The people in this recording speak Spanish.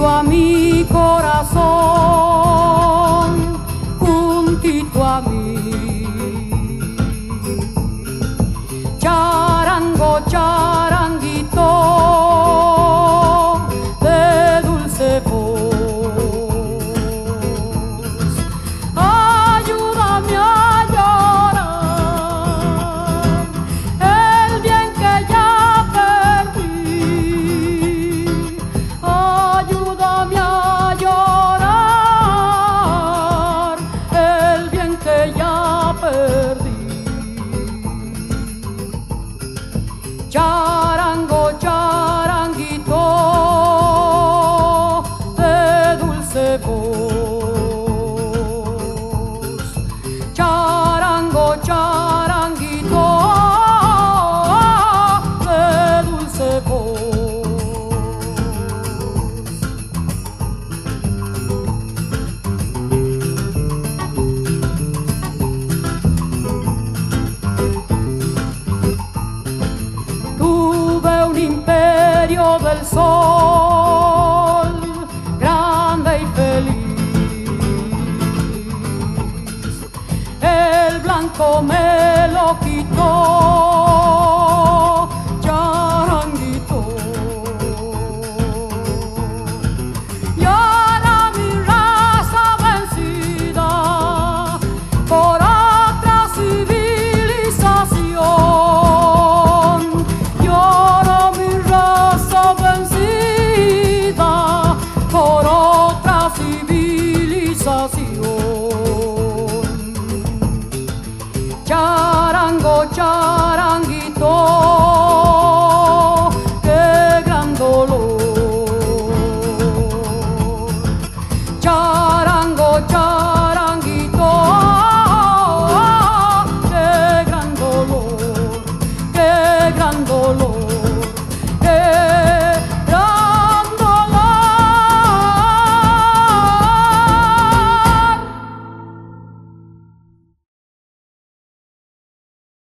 juntito a mi corazón, juntito a mí. Charango, charanguito de dulce voz, ayúdame a llorar el bien que ya perdí. Ayúdame a llorar el bien que ya perdí. Charango, charanguito de dulce voz.